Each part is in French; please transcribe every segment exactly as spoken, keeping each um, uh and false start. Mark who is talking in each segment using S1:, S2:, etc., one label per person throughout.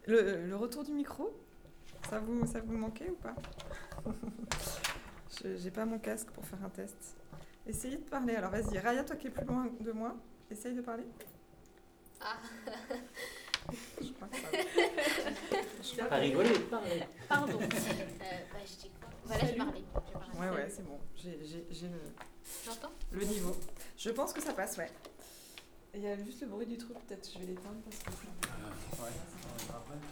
S1: Le, le retour du micro, ça vous, ça vous manquait ou pas? Je, J'ai pas mon casque pour faire un test. Essayez de parler. Alors vas-y, Raya, toi qui es plus loin de moi, essaye de parler.
S2: Ah.
S1: Je crois que ça. Je crois
S3: Pas
S1: que-
S3: rigoler, parler.
S2: Pardon. Euh, bah, je dis quoi? Voilà, j'ai parlé. J'ai parlé.
S1: Ouais, ouais, c'est bon. J'ai j'ai- j'ai le,
S2: J'entends?
S1: le niveau. Je pense que ça passe, ouais. Et il y a juste le bruit du truc, peut-être. Je vais l'éteindre parce que c'est un peu-
S3: Euh, ouais, on va après.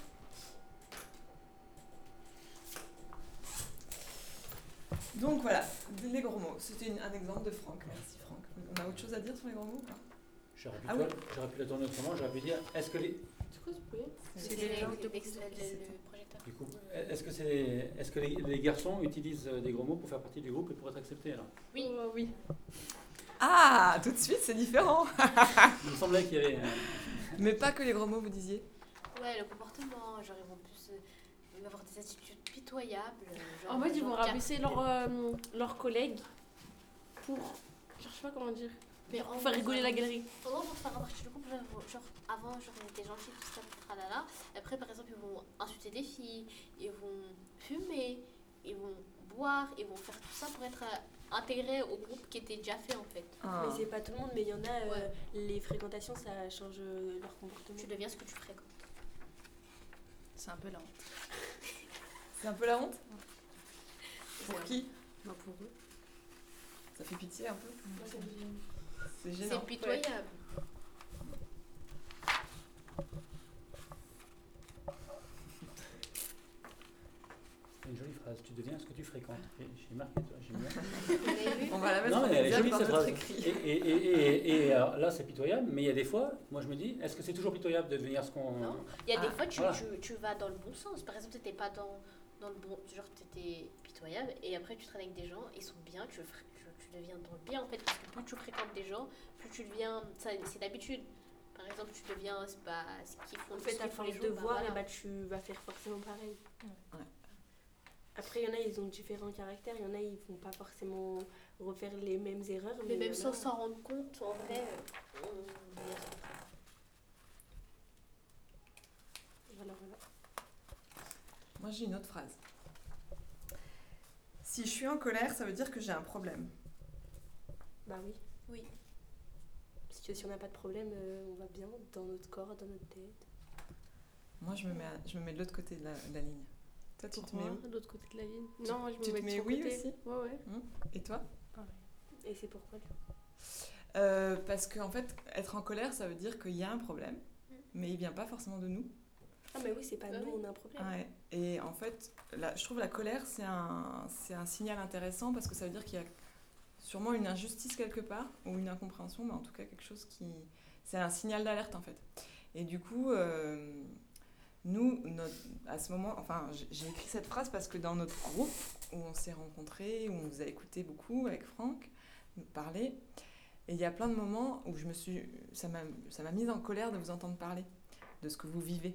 S1: Donc voilà, les gros mots. C'était une- un exemple de Franck. Merci Franck. On a autre chose à dire sur les gros mots ou pas?
S3: J'aurais pu,
S1: Ah
S3: toi-
S1: oui.
S3: j'aurais pu la tourner autrement, j'aurais pu dire, est-ce que les,
S4: C'est quoi ce bruit?
S2: C'est
S1: les
S2: le,
S1: gens
S2: le,
S1: de-
S2: le- le projecteur.
S3: du coup, est-ce que, c'est, est-ce que les, les garçons utilisent des gros mots pour faire partie du groupe et pour être acceptés alors?
S2: Oui.
S4: Oh, oui.
S1: Ah, tout de suite, c'est différent.
S3: Il me semblait qu'il y avait... euh,
S1: Mais pas que les gros mots, vous disiez.
S2: Ouais, le comportement, genre ils vont plus euh, avoir des attitudes pitoyables. Genre,
S4: En fait, ils
S2: genre
S4: vont
S2: cap-
S4: rabaisser leurs euh, leurs collègues pour. Je sais pas comment dire.
S2: Mais
S4: Pour faire rigoler la galerie.
S2: Pendant pour faire partie du groupe, genre, genre, avant, genre, ils étaient gentils, tout ça, tout tralala. Après, par exemple, ils vont insulter des filles, ils vont fumer, ils vont boire, ils vont faire tout ça pour être euh, intégrés au groupe qui était déjà fait en fait.
S1: Ah.
S5: Mais c'est pas tout le monde, mais il y en a, euh,
S2: Ouais.
S5: les fréquentations, ça change euh, leur comportement.
S2: Tu deviens ce que tu fréquentes.
S6: C'est un peu la honte.
S1: C'est un peu la honte. Pour
S6: C'est-
S1: qui?
S6: Bah, pour eux.
S1: Ça fait pitié un peu. C'est
S2: C'est
S1: gênant.
S2: pitoyable.
S3: C'est une jolie phrase, tu deviens ce que tu fréquentes. J'ai j'ai marqué, toi, j'aime bien.
S2: Vous avez vu?
S1: On va la mettre
S3: Non,
S1: en
S3: mais elle est
S1: exergue
S3: jolie
S1: dans
S3: cette
S1: notre
S3: phrase.
S1: écrit.
S3: Et, et, et, et, et, alors, là, c'est pitoyable, mais il y a des fois, moi je me dis, est-ce que c'est toujours pitoyable de devenir ce qu'on.
S2: Non. Il y a
S1: Ah,
S2: des fois, tu,
S3: voilà.
S2: tu, tu vas dans le bon sens. Par exemple, tu n'étais pas dans, dans le bon. Genre, tu étais pitoyable et après, tu traînes avec des gens, ils sont bien, tu, fr- tu, tu deviens dans le bien en fait. Parce que plus tu fréquentes des gens, plus tu deviens. ça, C'est d'habitude. Par exemple, tu deviens. C'est pas ce qu'ils font
S5: En fait,
S2: ce
S5: à
S2: qu'ils font les
S5: force de
S2: jours, bah,
S5: voir,
S2: voilà.
S5: et bah, tu vas faire forcément pareil.
S1: Ouais.
S5: Après, il y en a, ils ont différents caractères. Il y en a, ils vont pas forcément refaire les mêmes erreurs.
S2: Mais
S5: il
S2: même
S5: y en
S2: sans
S5: a-
S2: s'en rendre compte, en vrai, euh, on devient ce qu'on fait.
S5: Voilà, voilà.
S1: Moi, j'ai une autre phrase. Si je suis en colère, ça veut dire que j'ai un problème.
S5: Bah oui.
S2: Oui.
S5: Parce que si on n'a pas de problème, euh, on va bien dans notre corps, dans notre tête.
S1: Moi, je me mets, à- je me mets de l'autre côté de la, de la ligne. Toi, tu te mets
S4: Pourquoi
S1: où?
S4: de l'autre côté de la ligne?
S1: Tu-
S4: Non, moi je me
S1: tu te
S4: mets de
S1: mets
S4: son
S1: oui
S4: côté.
S1: aussi?
S4: Ouais, ouais.
S1: Et toi?
S5: Et c'est pourquoi du coup
S1: Euh, Parce qu'en fait, être en colère, ça veut dire qu'il y a un problème,
S2: Mm.
S1: mais il vient pas forcément de nous.
S5: Ah, mais oui, c'est pas
S4: Bah
S5: nous,
S4: oui.
S5: on a un problème.
S1: Ouais. Et en fait, la- je trouve la colère, c'est un, c'est un signal intéressant parce que ça veut dire qu'il y a sûrement une injustice quelque part ou une incompréhension, mais en tout cas quelque chose qui... C'est un signal d'alerte en fait. Et du coup, euh, nous, notre- à ce moment, enfin, j'ai- j'ai écrit cette phrase parce que dans notre groupe où on s'est rencontrés, où on vous a écouté beaucoup avec Franck, nous parler, et il y a plein de moments où je me suis, ça m'a, ça m'a mise en colère de vous entendre parler, de ce que vous vivez.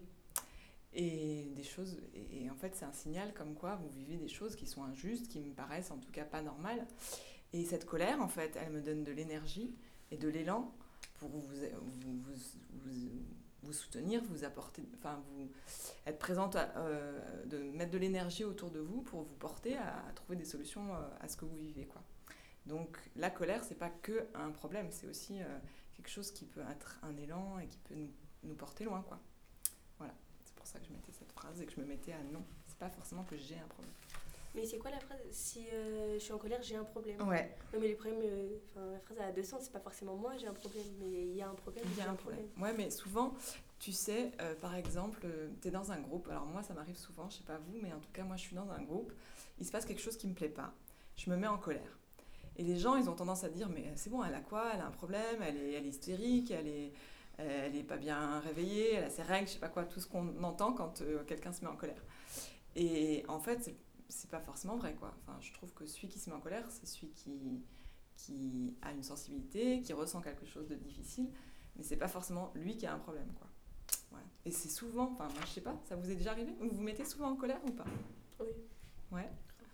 S1: Et des choses, et, et en fait c'est un signal comme quoi vous vivez des choses qui sont injustes, qui me paraissent en tout cas pas normales. Et cette colère en fait, elle me donne de l'énergie et de l'élan pour vous, vous, vous, vous, vous soutenir, vous apporter, enfin vous être présente, à, euh, de mettre de l'énergie autour de vous pour vous porter à, à trouver des solutions euh, à ce que vous vivez quoi. Donc la colère c'est pas que un problème, c'est aussi euh, quelque chose qui peut être un élan et qui peut nous, nous porter loin quoi. Voilà. C'est pour ça que je mettais cette phrase et que je me mettais à non. C'est pas forcément que j'ai un problème.
S5: Mais c'est quoi la phrase? Si euh, je suis en colère, j'ai un problème.
S1: Ouais,
S5: Non, mais les problèmes, euh, enfin, la phrase a deux sens. C'est pas forcément moi, j'ai un problème, mais il y a un problème.
S1: il y a un problème. Ouais, mais souvent, tu sais, euh, par exemple, euh, t'es dans un groupe. Alors moi, ça m'arrive souvent, je sais pas vous, mais en tout cas, moi, je suis dans un groupe. Il se passe quelque chose qui me plaît pas. Je me mets en colère. Et les gens, ils ont tendance à dire, mais c'est bon, elle a quoi? Elle a un problème, elle est, elle est hystérique, elle est, elle est pas bien réveillée, elle a ses règles, je sais pas quoi, tout ce qu'on entend quand euh, quelqu'un se met en colère. Et en fait, c'est, c'est pas forcément vrai, quoi. Enfin, je trouve que celui qui se met en colère, c'est celui qui, qui a une sensibilité, qui ressent quelque chose de difficile, mais c'est pas forcément lui qui a un problème, quoi. Voilà. Et c'est souvent, enfin, moi je sais pas, ça vous est déjà arrivé? Vous vous mettez souvent en colère ou pas?
S5: Oui.
S1: Ouais.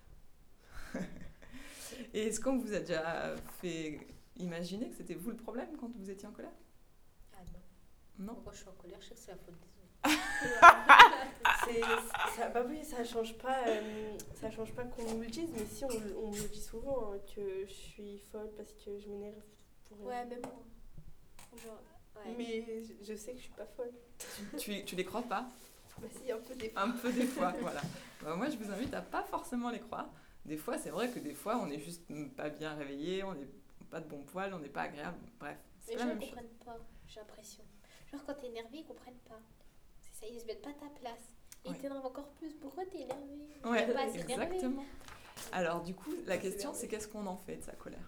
S1: Et est-ce qu'on vous a déjà fait imaginer que c'était vous le problème quand vous étiez en colère?
S2: Ah non.
S1: Non.
S2: Quand je suis en colère, je sais que c'est la faute des autres.
S5: C'est, ça, bah oui, ça change pas, euh, ça change pas qu'on nous le dise, mais si on, on me le dit souvent hein, que je suis folle parce que je m'énerve pour rien.
S2: Ouais, même moi. Genre, ouais.
S5: Mais je, je sais que je suis pas folle.
S1: tu, tu les crois pas?
S5: Bah si, un peu des fois.
S1: Un peu des fois, voilà. Bah, moi, je vous invite à pas forcément les croire. Des fois, c'est vrai que des fois, on est juste pas bien réveillé, on n'est pas de bon poil, on n'est pas agréable. Bref, c'est
S2: Les
S1: la
S2: gens
S1: même
S2: ne
S1: chose.
S2: comprennent pas, j'ai l'impression. Genre quand t'es énervé, ils comprennent pas. C'est ça, ils se mettent pas à ta place. Et
S1: Ouais.
S2: ils t'énervent encore plus. Pourquoi t'es énervé?
S1: Ouais,
S2: T'es pas assez énervé.
S1: exactement. Alors, du coup, la
S5: C'est
S1: question,
S5: énervé.
S1: c'est qu'est-ce qu'on en fait de sa colère?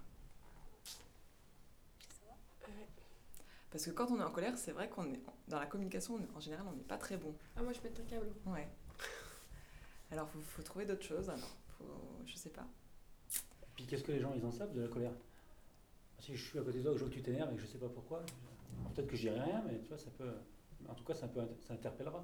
S5: Ouais.
S1: Parce que quand on est en colère, c'est vrai qu'on est dans la communication, en général, on n'est pas très bon.
S5: Ah, moi je pète un câble.
S1: Ouais. Alors, faut, faut trouver d'autres choses. Alors, faut, je sais pas.
S3: Puis qu'est-ce que les gens ils en savent de la colère? Si je suis à côté de toi, que je vois que tu t'énerves et que je sais pas pourquoi, je- peut-être que je dirai rien, mais tu vois, ça peut. En tout cas, ça peut, ça interpellera.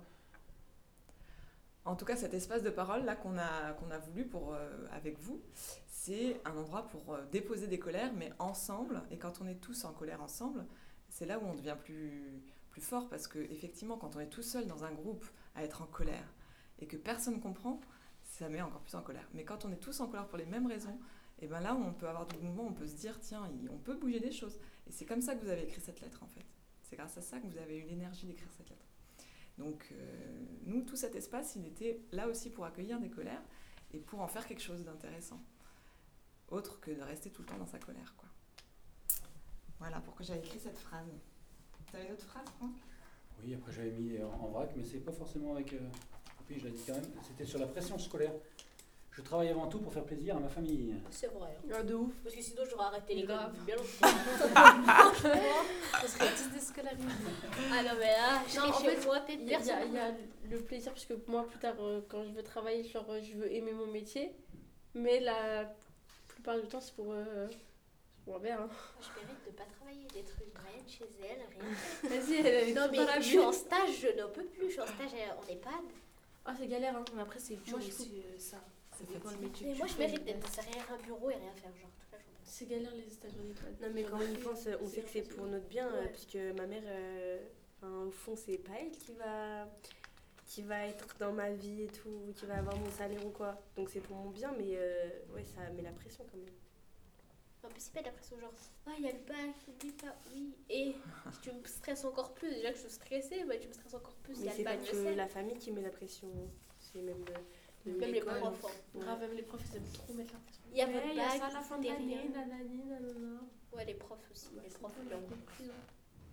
S1: En tout cas, cet espace de parole là qu'on a, qu'on a voulu pour, euh, avec vous, c'est un endroit pour euh, déposer des colères, mais ensemble. Et quand on est tous en colère ensemble, c'est là où on devient plus, plus fort. Parce que effectivement, quand on est tout seul dans un groupe à être en colère et que personne ne comprend, ça met encore plus en colère. Mais quand on est tous en colère pour les mêmes raisons, et ben là, on peut avoir du mouvement, on peut se dire, tiens, il- on peut bouger des choses. Et c'est comme ça que vous avez écrit cette lettre, en fait. C'est grâce à ça que vous avez eu l'énergie d'écrire cette lettre. Donc, euh, nous, tout cet espace, il était là aussi pour accueillir des colères et pour en faire quelque chose d'intéressant. Autre que de rester tout le temps dans sa colère, quoi. Voilà pourquoi j'avais écrit cette phrase. Tu as une autre phrase, Franck?
S3: Oui, après j'avais mis en, en vrac, mais c'est pas forcément avec. Euh, puis je l'ai dit quand même, c'était sur la pression scolaire. Je travaille avant tout pour faire plaisir à ma famille.
S2: C'est vrai. hein.
S5: Ah, de ouf.
S2: Parce que sinon, j'aurais arrêté l'école
S5: Grave.
S2: depuis bien longtemps.
S4: On serait tous déscolarisés.
S2: Ah non, mais là, je
S4: Non,
S2: serais
S4: en
S2: chez
S4: fait,
S2: moi, peut-être
S4: Il y, a- il y a-
S2: personne.
S4: il y a le plaisir, parce que moi, plus tard, euh, quand je veux travailler, genre, euh, je veux aimer mon métier. Mais la plupart du temps, c'est pour, euh, c'est pour moi bien. Hein.
S2: Moi, je mérite de pas travailler, d'être une moyenne chez elle, rien.
S4: Vas-y, elle est
S2: Non,
S4: tout
S2: mais
S4: dans la
S2: je
S4: vie.
S2: suis en stage, je n'en peux plus. Je suis en stage euh, en EHPAD.
S4: Ah, c'est galère, hein.
S6: Mais après, c'est dur
S4: Moi, je
S6: aussi, euh, ça. Ça
S1: C'est
S6: dépend le
S1: fatigant.
S6: métier.
S2: Mais
S6: que
S2: moi,
S6: tu
S2: je
S6: fais.
S2: mérite d'être derrière un bureau et rien faire, genre, toute la journée.
S4: C'est galère les stages en EHPAD.
S5: Non, mais quand on y pense, on sait que c'est
S4: fatigant.
S5: pour notre bien, euh,
S2: Ouais.
S5: puisque ma mère, euh, enfin, au fond, c'est pas elle qui va, qui va être dans ma vie et tout, qui va avoir mon salaire ou quoi. Donc c'est pour mon bien, mais euh, ouais, ça met la pression quand même.
S2: En plus, c'est pas de la pression, genre, ah, il y a le bac, n'oublie pas, oui. Et tu me stresses encore plus. Déjà que je suis stressée, bah, tu me stresses encore plus. Il y
S5: Mais
S2: a
S5: c'est
S2: le
S5: pas
S2: bac, je
S5: que
S2: sais.
S5: la famille qui met la pression, c'est même, le, le-
S2: Même les
S5: l'école.
S2: profs. hein.
S5: Ouais.
S4: Grave, même les profs, ils aiment trop mettre la pression.
S2: Il y a
S4: Ouais,
S2: votre
S4: il y a
S2: bac,
S4: ça à la fin de
S2: t'es
S4: l'année,
S2: rien.
S4: nanani, nanana.
S2: Ouais, les profs aussi.
S4: Bah,
S2: les
S4: c'est
S2: profs,
S4: pas
S2: ils
S4: la
S2: l'ont
S4: compris, hein.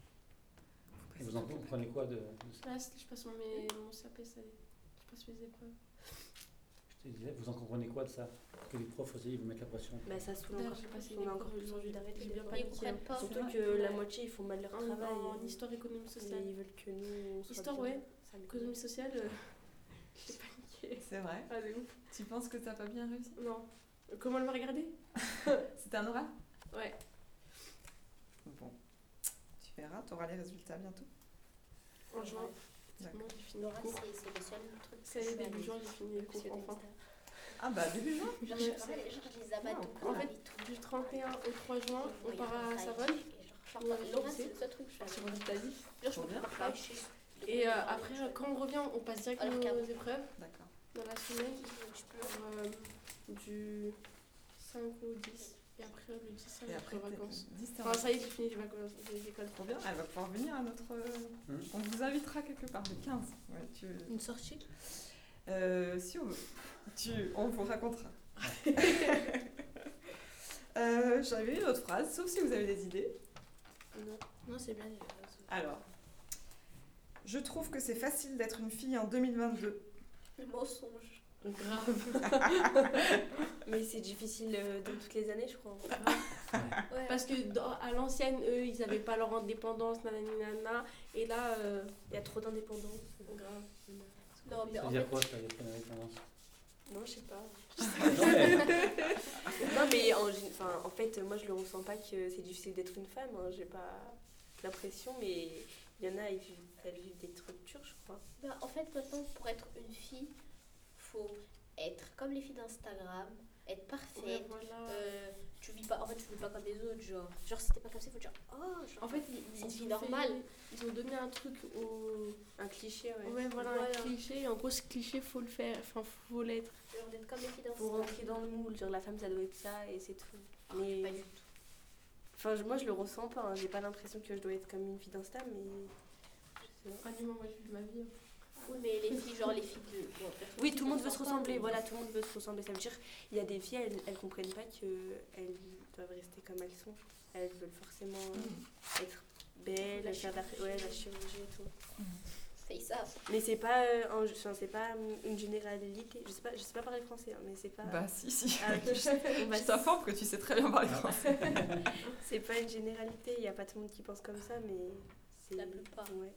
S3: Et vous en comprenez quoi de, de ça?
S4: Là, je passe mon, mes, mon C A P, ça y est. Je passe mes épreuves.
S3: Je te disais, vous en comprenez quoi de ça? Que les profs aussi ils vous mettent la pression.
S5: Bah ça saoule
S4: D'ailleurs,
S5: encore
S4: j'ai
S5: plus,
S4: passé
S5: on
S4: une
S5: a encore
S4: épreuve
S5: plus envie d'arrêter.
S4: j'ai
S5: des
S4: bien
S5: fois.
S2: Mais ils
S4: paniqué.
S2: comprennent pas.
S5: Surtout
S4: Ouais.
S5: que la moitié ils font mal leur
S4: En,
S5: travail.
S4: en
S5: et-
S4: histoire, économie
S5: et
S4: sociale.
S5: ils veulent que nous on soit
S4: Histoire,
S5: bien.
S4: ouais.
S5: Ça m'énerve.
S4: Économie sociale, euh, j'ai paniqué.
S1: C'est vrai.
S4: Ah, de ouf.
S1: Tu penses que t'as pas bien réussi?
S4: Non. Euh, Comment elle m'a regardé?
S1: C'était un oral?
S4: Ouais.
S1: Bon. Tu verras, tu auras les résultats bientôt.
S4: En juin, c'est
S1: D'accord.
S4: bon, j'ai fini le
S2: Laura,
S4: cours.
S2: c'est c'est le seul truc.
S4: C'est
S2: que je fais
S4: début
S2: avec-
S4: juin, j'ai fini le cours,
S2: Monsieur
S4: enfin.
S2: Dexter.
S1: Ah bah, début juin.
S2: Genre,
S4: Ouais.
S2: je sais, genre, je les abats tout
S4: En
S2: le
S4: fait,
S2: temps et tout.
S4: Du trente et un au trois juin, on
S2: Oui,
S4: part à
S2: travail.
S4: Savone.
S2: Et genre,
S4: Ouais,
S2: genre,
S4: je
S2: Laura,
S4: sais.
S2: c'est le seul truc que je fais.
S4: Sur l'Italie.
S2: Genre, je
S1: Trop
S2: peux
S1: bien.
S2: pas travailler chez.
S4: Et euh, après, euh, quand on revient, on passe directement
S2: Alors qu'avant-
S4: aux épreuves
S1: D'accord.
S4: dans la semaine.
S2: Je peux.
S4: Genre, euh, du cinq au dix. Et après, le dix, ça
S1: Et
S4: va
S1: après,
S4: être vacances.
S1: dix, t'es en
S4: Enfin, ça y est, j'ai fini les vacances, les écoles.
S1: Trop bien, elle va pouvoir venir à notre...
S3: Hmm.
S1: On vous invitera quelque part le quinze. Ouais, tu...
S6: Une sortie.
S1: euh, si on veut. Tu... On vous racontera. euh, J'avais une autre phrase, sauf si vous avez des idées.
S5: Non.
S6: Non, c'est bien les phrases.
S1: Alors, je trouve que c'est facile d'être une fille en deux mille vingt-deux.
S2: Le mensonge.
S4: Grave.
S5: Mais c'est difficile euh, dans toutes les années, je crois.
S2: Ouais.
S4: Parce que dans- à l'ancienne, eux, ils avaient pas leur indépendance, nanani, nanana. Et là, euh,
S5: Il y a trop d'indépendance.
S4: grave.
S2: Non, mais
S3: Ça
S2: en
S3: veut dire
S2: fait,
S3: quoi ça? Il y a pas d'indépendance.
S5: Non, je sais pas.
S3: Non, mais-
S5: Non, mais en, gé- enfin, en fait, moi, je le ressens pas que c'est difficile d'être une femme. Hein. J'ai pas l'impression, mais il y en a, ils vivent, elles vivent des trucs durs, je crois.
S2: bah, en fait, maintenant, pour être une fille, faut être comme les filles d'Instagram, être parfaite.
S4: Ouais, voilà.
S2: euh, tu vis pas, en fait, tu vis pas comme les autres, genre. Genre, si t'es pas comme ça, il faut dire, oh, genre,
S4: En fait, ils,
S2: c'est une
S4: ils
S2: vie
S4: ont
S2: normale.
S4: fait- ils ont donné un truc au.
S5: Un cliché, ouais.
S4: Ouais, voilà,
S2: Voilà.
S4: un cliché. Et en gros, ce cliché, faut le faire. Enfin, faut l'être.
S2: genre d'être comme les filles dans
S5: Pour rentrer dans le moule, genre la femme ça doit être ça et c'est tout.
S2: Ah,
S5: Mais
S2: pas du tout.
S5: enfin je- moi je le ressens pas, hein. J'ai pas l'impression que je dois être comme une fille d'Insta mais je sais pas.
S4: Ah, du moment où je vis ma vie.
S2: Oui, mais les filles, genre les filles de. Bon, personne
S5: Oui,
S2: qui
S5: tout le monde veut se
S2: ressemble pas,
S5: ressembler,
S2: mais-
S5: voilà, tout le monde veut se ressembler. Ça veut dire il y a des filles, elles, elles comprennent pas qu'elles doivent rester comme elles sont. Elles veulent forcément
S1: Mm.
S5: être belles,
S2: La
S5: faire de la,
S2: chirurgie.
S5: ouais, la chirurgie et tout.
S2: Fait ça.
S5: Mais c'est pas, euh, un- enfin, c'est pas une généralité. Je sais pas, je sais pas parler français, hein, mais c'est pas.
S1: Bah si, si.
S5: Ah, ok, je- on va-
S1: Je t'informe que tu sais très bien parler français.
S5: C'est pas une généralité, il y a pas tout le monde qui pense comme ça, mais c'est.
S2: La plupart.
S5: Ouais.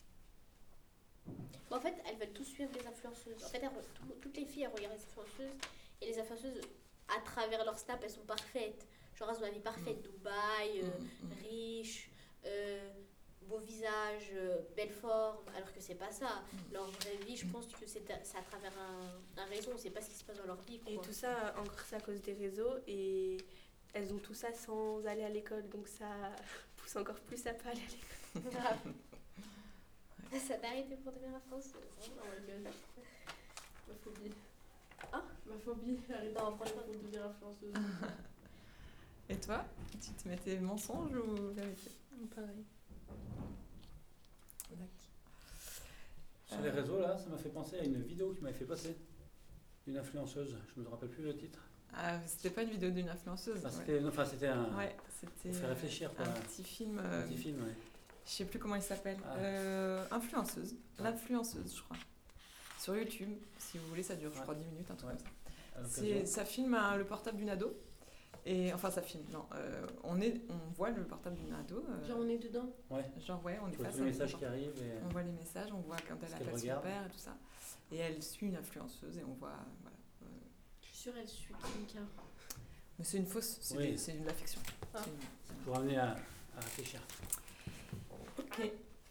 S2: En fait, elles veulent tous suivre les influenceuses. En fait, elles re- tout- toutes les filles, elles regardent les influenceuses. Et les influenceuses, à travers leur snap, elles sont parfaites. Genre, elles ont la vie parfaite. Dubaï, euh,
S1: Mm, mm.
S2: riche, euh, beau visage, euh, belle forme. Alors que c'est pas ça. Leur vraie vie, je pense que c'est à, c'est à travers un, un réseau. On sait pas ce qui se passe dans leur vie. Quoi.
S5: Et tout ça, encore c'est à cause des réseaux et elles ont tout ça sans aller à l'école, donc ça pousse encore plus à pas aller à l'école.
S2: Grave. Ça t'a arrêté pour devenir influenceuse.
S4: Oh my god. Ma phobie.
S2: Ah
S4: Ma phobie. Arrête
S2: Non,
S4: de
S2: franchement.
S4: pour devenir influenceuse.
S1: Et toi, tu te mettais mensonge ou vérité?
S4: Pareil.
S1: D'accord.
S3: Sur les réseaux, là, ça m'a fait penser à une vidéo qui m'avait fait passer. Une influenceuse, je me rappelle plus le titre.
S1: Ah, c'était pas une vidéo d'une influenceuse.
S3: Enfin,
S1: ouais.
S3: c'était non, enfin, c'était un,
S1: Ouais, c'était
S3: pour faire réfléchir, quoi.
S1: un petit film.
S3: un
S1: euh,
S3: petit film. Ouais.
S1: Je sais plus comment il s'appelle.
S3: Ah.
S1: Euh, influenceuse.
S3: Ah.
S1: L'influenceuse, je crois. Sur YouTube, si vous voulez, ça dure, je
S3: Ouais.
S1: crois, dix minutes, un truc
S3: Ouais.
S1: comme ça.
S3: À
S1: C'est,
S3: l'occasion.
S1: ça filme hein, le portable d'une ado. Et, enfin, ça filme, non. euh, on, est, on voit le portable d'une ado. euh,
S4: Genre, on est dedans.
S3: Ouais,
S1: genre, ouais, on est
S3: tu vois
S1: face
S3: tous les
S1: à
S3: messages
S1: l'écran.
S3: qui arrivent. Et...
S1: On voit les messages, on voit quand elle
S3: Ce qu'elle
S1: appelle son
S3: regarde.
S1: père et tout ça. Et elle suit une influenceuse et on voit. Voilà. euh,
S4: Je suis sûre, elle suit Kinka.
S1: Mais c'est une fausse, c'est,
S3: Oui.
S1: c'est de la fiction.
S4: Ah.
S1: C'est une-
S3: Pour amener à, à réfléchir.
S1: Ok.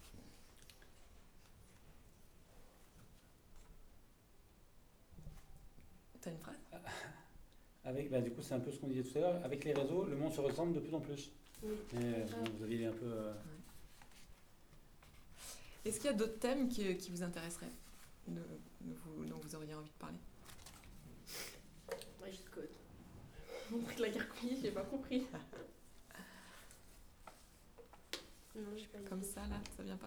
S1: T'as une phrase?
S3: Avec, bah, du coup, c'est un peu ce qu'on disait tout à l'heure. Avec les réseaux, le monde se ressemble de plus en plus.
S5: Oui.
S3: Mais euh, bon, vous aviez un peu. euh,
S1: Est-ce qu'il y a d'autres thèmes qui, qui vous intéresseraient, de, de vous, dont vous auriez envie de parler?
S4: Moi, je code. Mon truc, la gargouille, j'ai pas compris.
S5: Non, j'ai pas
S1: Comme
S5: idée.
S1: ça, là, ça vient pas?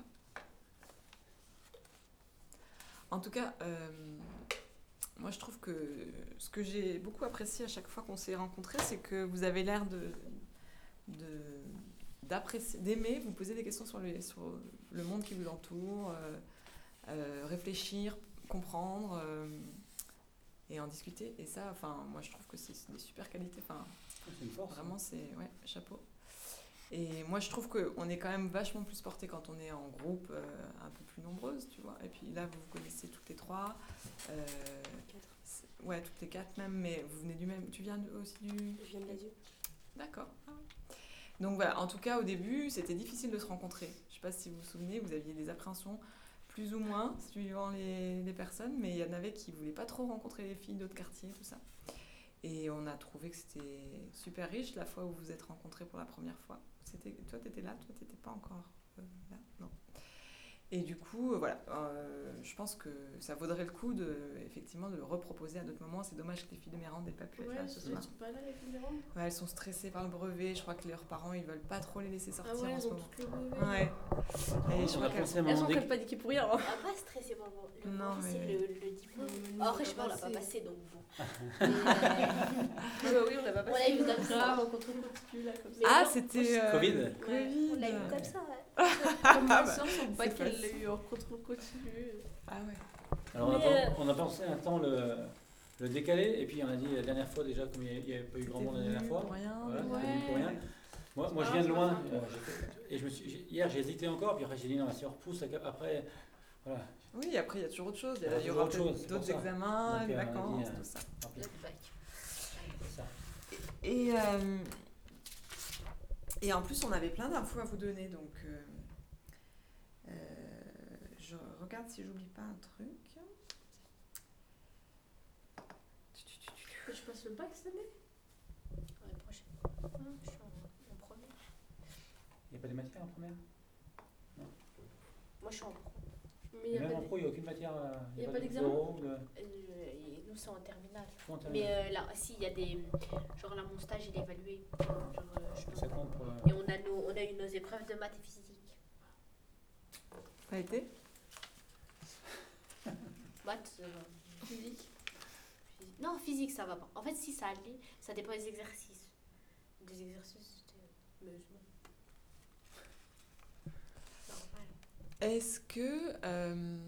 S1: En tout cas, euh, moi je trouve que ce que j'ai beaucoup apprécié à chaque fois qu'on s'est rencontrés, c'est que vous avez l'air de, de, d'apprécier, d'aimer vous poser des questions sur, les, sur le monde qui vous entoure, euh, euh, réfléchir, comprendre euh, et en discuter. Et ça, enfin, moi je trouve que c'est des super qualités. Enfin,
S3: C'est une force.
S1: vraiment, c'est ouais, chapeau. Et moi, je trouve qu'on est quand même vachement plus porté quand on est en groupe, euh, un peu plus nombreuses, tu vois. Et puis là, vous vous connaissez toutes les trois. Euh,
S5: Quatre.
S1: c'est- ouais, toutes les quatre même, mais vous venez du même. Tu viens de- aussi du.
S5: Je viens de l'Asie.
S1: D'accord. Ah ouais. Donc voilà, en tout cas, au début, c'était difficile de se rencontrer. Je sais pas si vous vous souvenez, vous aviez des appréhensions, plus ou moins, suivant les, les personnes, mais il y en avait qui voulaient pas trop rencontrer les filles d'autres quartiers, tout ça. Et on a trouvé que c'était super riche la fois où vous vous êtes rencontrés pour la première fois. C'était, toi, tu étais là, toi, tu n'étais pas encore euh, là, non. Et du coup, euh, voilà, euh, je pense que ça vaudrait le coup de, effectivement, de le reproposer à d'autres moments. C'est dommage que les filles de Mérande n'aient pas pu être
S4: Ouais,
S1: là ce
S4: elles
S1: soir.
S4: sont pas là, les filles de Rome.
S1: Ouais, elles sont stressées par le brevet. Je crois que leurs parents, ils veulent pas trop les laisser sortir
S4: Ah ouais,
S1: en
S4: elles
S1: ce
S4: ont
S1: moment.
S4: toutes le brevet.
S1: Ouais. Et je
S3: On
S1: crois
S3: a
S1: qu'elles
S3: pensé à un
S4: Elles
S3: moment
S4: sont
S3: donné.
S4: pas paniquées pour rien.
S2: On va pas stresser pour le
S1: Non,
S2: brevet, c'est
S1: mais-
S2: le, le diplôme.
S4: Nous,
S2: Oh,
S4: on
S2: après, je
S4: l'a
S2: sais pas, on l'a pas
S4: passé.
S2: passé, donc bon. Mais, euh,
S5: Ah bah oui, on l'a pas
S2: on l'a
S5: passé.
S2: eu comme ça.
S4: Grave, en contre-continu, là, comme ça.
S2: Mais
S1: Ah,
S2: non,
S1: c'était. euh,
S3: Covid.
S2: Ouais,
S1: Covid.
S2: on l'a eu comme ça.
S4: Comme ma
S1: bah,
S4: soeur, son bac,
S1: c'est
S4: elle
S1: facile.
S4: l'a eu en contre-continu.
S1: Ah ouais.
S3: Alors, on a,
S2: Mais,
S3: pen-
S2: euh,
S3: on a pensé un temps le, le décaler, et puis on a dit la dernière fois déjà, comme il n'y avait pas eu grand
S1: T'es
S3: monde la dernière
S1: venu
S3: fois.
S1: pour rien.
S3: Voilà,
S1: ouais.
S3: t'es venu pour rien. Moi, moi je
S4: Ah,
S3: viens de
S4: c'est
S3: loin.
S4: pas
S3: euh, j'ai fait- et je me suis, j'ai- hier, j'ai hésité encore, puis après, j'ai dit non, si on repousse, après. Voilà.
S1: Oui, après, il y a toujours autre chose. Il y,
S3: Il y a
S1: a- il y
S3: toujours
S1: aura
S3: autre
S1: peut-être
S3: chose, c'est pour
S1: d'autres
S3: ça.
S1: examens,
S3: Donc,
S1: les
S3: euh, on a dit,
S1: vacances,
S3: euh,
S1: tout ça.
S3: tant pis,
S2: Le bac.
S3: c'est ça.
S1: Et, euh, et en plus, on avait plein d'infos à vous donner, donc euh, euh, je regarde si j'oublie pas un truc.
S4: Je passe le bac cette année.
S2: L'année prochaine. Ouais, je suis en, en première.
S3: Il n'y a pas de matière en première?
S2: Moi, je suis en pro.
S4: Mais il
S3: Et
S4: y a
S3: même
S4: pas
S3: en
S4: de-
S3: pro, il n'y a aucune matière. euh,
S4: Il y a
S3: pas
S4: pas
S3: de
S4: d'examen
S3: bureau ou de-
S2: Euh, et nous, c'est en terminale.
S3: tout en
S2: Mais
S3: terminale.
S2: euh, là, si, il y a des. Genre là, mon stage, il est évalué. Genre, euh, je
S3: Ça compte pour. euh,
S2: Et on a, nos, on a eu nos épreuves de maths et physique.
S1: Ça a été?
S2: Maths, euh,
S4: Physique.
S2: physique. Non, physique, ça va pas. En fait, si ça allait, ça dépend des exercices. Des exercices, c'était. Mais bon. Normal.
S1: Est-ce que euh,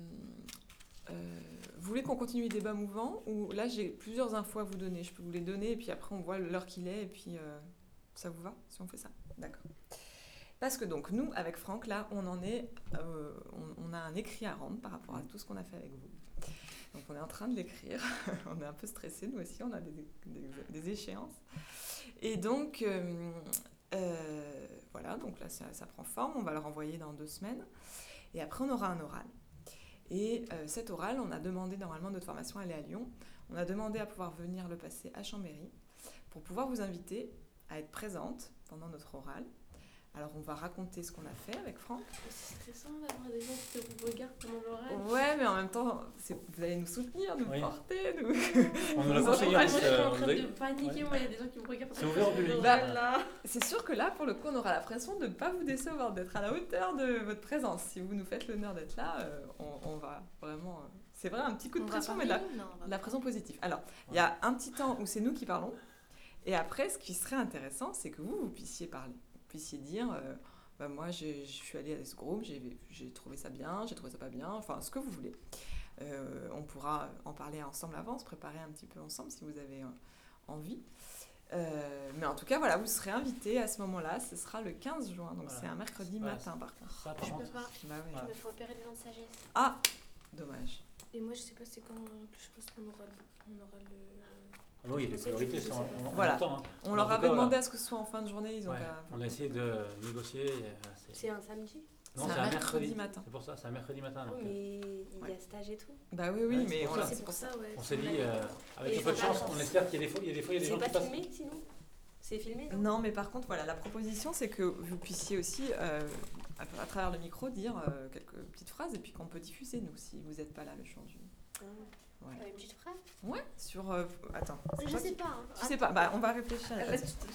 S1: euh, vous voulez qu'on continue les débats mouvants ou là j'ai plusieurs infos à vous donner, je peux vous les donner et puis après on voit l'heure qu'il est et puis euh, ça vous va si on fait ça? D'accord. Parce que donc nous avec Franck là on en est, euh, on, on a un écrit à rendre par rapport à tout ce qu'on a fait avec vous. Donc on est en train de l'écrire, on est un peu stressés nous aussi, on a des, des, des échéances. Et donc euh, euh, voilà, donc là ça, ça prend forme, on va le renvoyer dans deux semaines. Et après, on aura un oral. Et euh, cet oral, on a demandé, normalement, notre formation, elle est à Lyon. On a demandé à pouvoir venir le passer à Chambéry pour pouvoir vous inviter à être présente pendant notre oral. Alors, on va raconter ce qu'on a fait avec Franck.
S4: C'est stressant d'avoir des gens qui te regardent pendant l'oral.
S1: Ouais, mais en même temps, c'est, vous allez nous soutenir, nous
S3: Oui.
S1: porter, nous...
S3: On nous l'a
S1: Nous
S3: conseillé.
S1: avons
S3: en
S4: Moi,
S3: plus,
S4: je suis
S3: euh,
S4: en
S3: on
S4: train
S3: nous a-
S4: de paniquer.
S3: Ouais.
S4: Moi, il y a des gens qui me regardent.
S3: C'est ouvert au public.
S4: L'oral, là.
S1: C'est sûr que là, pour le coup, on aura la pression de ne pas vous décevoir, d'être à la hauteur de votre présence. Si vous nous faites l'honneur d'être là, euh, on, on va vraiment... euh, c'est vrai, un petit coup de
S2: On va
S1: pression, mais de
S2: parler
S1: la,
S2: Non, on va
S1: de la pression positive. Alors, il y a un petit temps où c'est nous qui parlons. Et après, ce qui serait intéressant, c'est que vous, vous puissiez parler. Vous puissiez dire, euh, bah, moi, j'ai- je suis allée à ce groupe, j'ai j'ai trouvé ça bien, j'ai trouvé ça pas bien, enfin, ce que vous voulez. Euh, on pourra en parler ensemble avant, se préparer un petit peu ensemble si vous avez euh, envie. Euh, mais en tout cas, voilà, vous serez invités à ce moment-là. Ce sera le quinze juin, donc
S3: Voilà.
S1: c'est un mercredi
S3: Voilà.
S1: matin, par contre.
S3: Ça, par
S2: Je peux
S3: contre,
S2: pas.
S1: Bah oui.
S3: Voilà.
S2: Je me fais opérer des dents de sagesse.
S1: Ah, dommage.
S6: Et moi, je sais pas c'est quand. Je pense qu'on aura, le- on aura le.
S3: ah oui, les priorités sont. On, on
S1: Voilà.
S3: entend, hein.
S1: On
S3: En
S1: leur
S3: tout
S1: avait
S3: cas,
S1: demandé
S3: voilà.
S1: à ce que ce soit en fin de journée, ils ont
S3: Ouais,
S1: pas...
S3: on a essayé de négocier. et, euh, c'est-
S5: C'est un samedi.
S3: Non,
S1: C'est un mercredi matin.
S3: C'est pour ça, c'est un mercredi matin.
S5: Oui,
S3: donc, euh,
S5: mais il y
S1: Ouais.
S5: a stage et tout.
S1: Bah oui, oui,
S3: Ouais,
S1: mais
S3: c'est
S1: on
S3: pour
S1: l'a-
S3: ça.
S1: c'est pour ça.
S6: ouais.
S3: on s'est dit, euh, avec
S5: Et
S3: un peu de
S5: c'est
S3: chance,
S5: pas-
S3: on espère qu'il y a des fois, il y a des, fois, il y a des
S5: C'est
S3: gens
S5: pas
S3: qui passent.
S5: filmé sinon? C'est filmé, non?
S1: Non, mais par contre, voilà, la proposition, c'est que vous puissiez aussi, euh, à, à travers le micro, dire euh, quelques petites phrases et puis qu'on peut diffuser, nous, si vous n'êtes pas là le jour du...
S5: Ah.
S1: Ouais,
S2: Euh, Une petite phrase.
S1: ouais sur... euh, attends, c'est
S2: Je
S1: toi
S2: sais
S1: qui-
S2: pas. hein.
S1: Tu sais pas, bah on va réfléchir.
S4: Ah,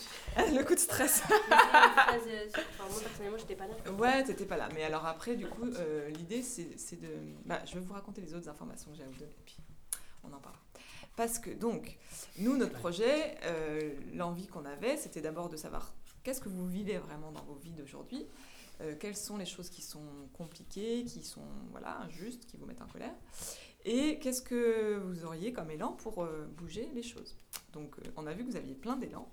S1: Le coup de stress.
S5: Mais c'est une phrase, euh, sur- enfin, moi personnellement, j'étais pas là.
S1: Ouais, t'étais pas là. Mais alors après, du coup, euh, l'idée, c'est c'est de... Bah, je vais vous raconter les autres informations que j'ai à vous donner, puis on en parlera. Parce que, donc, nous, notre projet, euh, l'envie qu'on avait, c'était d'abord de savoir qu'est-ce que vous vivez vraiment dans vos vies d'aujourd'hui, euh, quelles sont les choses qui sont compliquées, qui sont, voilà, injustes, qui vous mettent en colère, et qu'est-ce que vous auriez comme élan pour euh, bouger les choses. Donc, euh, on a vu que vous aviez plein d'élan.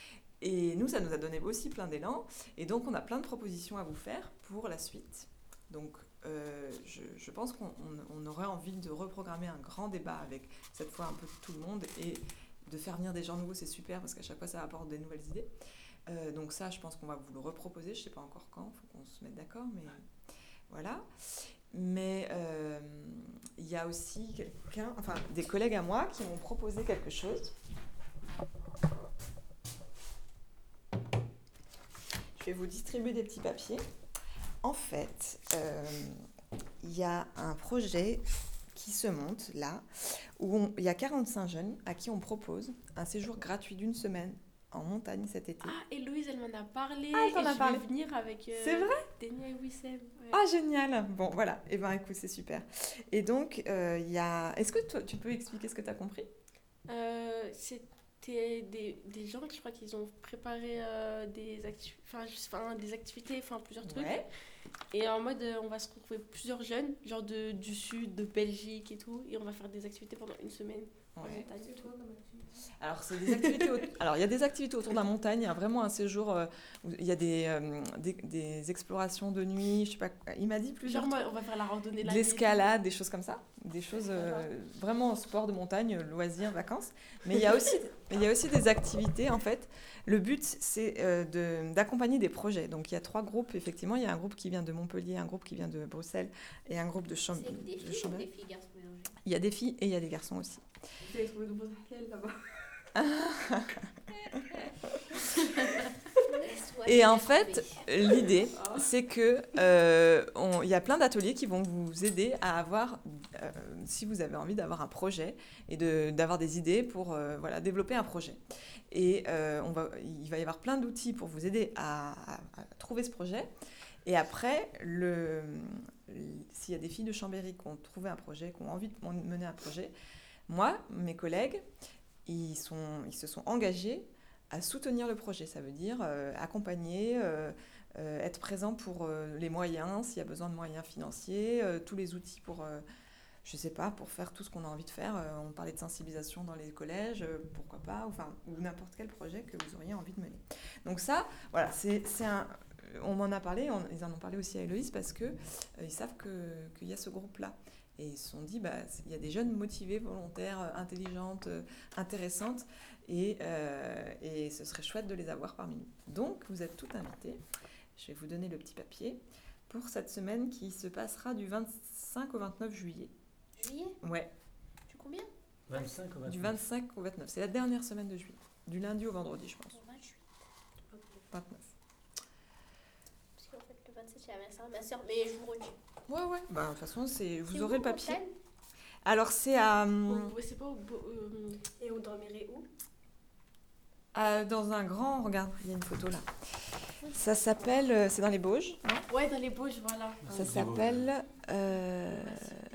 S1: Et nous, ça nous a donné aussi plein d'élan. Et donc, on a plein de propositions à vous faire pour la suite. Donc, euh, je, je pense qu'on on- on aurait envie de reprogrammer un grand débat avec, cette fois, un peu tout le monde. Et de faire venir des gens nouveaux, c'est super, parce qu'à chaque fois, ça apporte des nouvelles idées. Euh, donc ça, je pense qu'on va vous le reproposer. Je ne sais pas encore quand, il faut qu'on se mette d'accord. Mais voilà. Mais euh, il y a aussi quelqu'un, enfin, des collègues à moi qui m'ont proposé quelque chose. Je vais vous distribuer des petits papiers. En fait, euh, il y a un projet qui se monte là, où on- il y a quarante-cinq jeunes à qui on propose un séjour gratuit d'une semaine en montagne cet été.
S4: Ah, Héloïse, elle m'en a parlé.
S1: Ah, elle t'en
S4: et
S1: a
S4: je
S1: parlé.
S4: vais venir avec. euh,
S1: C'est vrai?
S4: Denia et Wissem. Ouais.
S1: Ah, génial! Bon, voilà. Et ben écoute, c'est super. Et donc, euh, il y a... Est-ce que toi, tu peux expliquer ce que tu as compris?
S4: Euh, c'était des, des gens qui, je crois qu'ils ont préparé euh, des, actu- enfin, je sais pas, des activités, enfin plusieurs trucs.
S1: Ouais.
S4: Et en mode, euh, on va se retrouver plusieurs jeunes, genre de, du sud, de Belgique et tout. Et on va faire des activités pendant une semaine en
S1: Ouais.
S4: montagne et tout.
S1: Alors, c'est des activités. au- Alors, il y a des activités autour de la montagne. Il y a vraiment un séjour. euh, où il y a des, euh, des, des explorations de nuit. Je sais pas. quoi. Il m'a dit plusieurs.
S4: Genre, moi, on va faire la randonnée
S1: De
S4: la nuit.
S1: l'escalade, des choses comme ça. Des choses euh, vraiment sport de montagne, loisirs, vacances. Mais il y a aussi, il y a aussi des activités, en fait. Le but, c'est euh, de- d'accompagner des projets. Donc, il y a trois groupes, effectivement. Il y a un groupe qui vient de Montpellier, un groupe qui vient de Bruxelles et un groupe de, Cham-
S2: C'est des
S1: de
S2: filles ou
S1: Chambéry.
S2: des filles garçons mélangés?
S1: Il y a des filles et il y a des garçons aussi.
S4: Vous avez trouvé de beaux hôtels là-bas.
S2: Laisse-moi
S1: Et
S2: te
S1: en
S2: la
S1: fait,
S2: trouver.
S1: l'idée, c'est que euh, on- il y a plein d'ateliers qui vont vous aider à avoir, euh, si vous avez envie d'avoir un projet et de, d'avoir des idées pour euh, voilà, développer un projet. Et euh, on va, il va y avoir plein d'outils pour vous aider à, à- à trouver ce projet. Et après, le, le- s'il y a des filles de Chambéry qui ont trouvé un projet, qui ont envie de mener un projet, moi, mes collègues, ils, sont, ils se sont engagés à soutenir le projet. Ça veut dire euh, accompagner, euh, euh, être présent pour euh, les moyens, s'il y a besoin de moyens financiers, euh, tous les outils pour, euh, je sais pas, pour faire tout ce qu'on a envie de faire. Euh, on parlait de sensibilisation dans les collèges, euh, pourquoi pas, enfin, ou n'importe quel projet que vous auriez envie de mener. Donc ça, voilà, c'est, c'est un... On m'en a parlé, on- ils en ont parlé aussi à Héloïse parce que euh, ils savent que, qu'il y a ce groupe-là. Et ils se sont dit, bah, il y a des jeunes motivés, volontaires, euh, intelligentes, euh, intéressantes, et, euh, et ce serait chouette de les avoir parmi nous. Donc, vous êtes toutes invitées. Je vais vous donner le petit papier pour cette semaine qui se passera du vingt-cinq au vingt-neuf juillet.
S2: Juillet,
S1: Ouais,
S2: tu combien?
S3: vingt-cinq ou vingt-neuf.
S1: du vingt-cinq au vingt-neuf. C'est la dernière semaine de juillet. Du lundi au vendredi, je pense.
S2: Au vingt-huit.
S1: vingt-neuf.
S2: Parce qu'en fait, le vingt-sept, j'ai la mère, ma soeur, mais je vous redis.
S1: Ouais, ouais. Bah, de toute façon, c'est... vous
S2: C'est
S1: aurez
S2: où,
S1: le papier.
S2: Montagne?
S1: Alors, c'est à, hum,
S4: Au- C'est pas au beau- euh,
S5: Et on dormirait où?
S1: à- dans un grand... Regarde, il y a une photo là. Ça s'appelle... euh, C'est dans les Bauges.
S4: Ouais, dans les Bauges, voilà.
S1: Ça s'appelle... euh,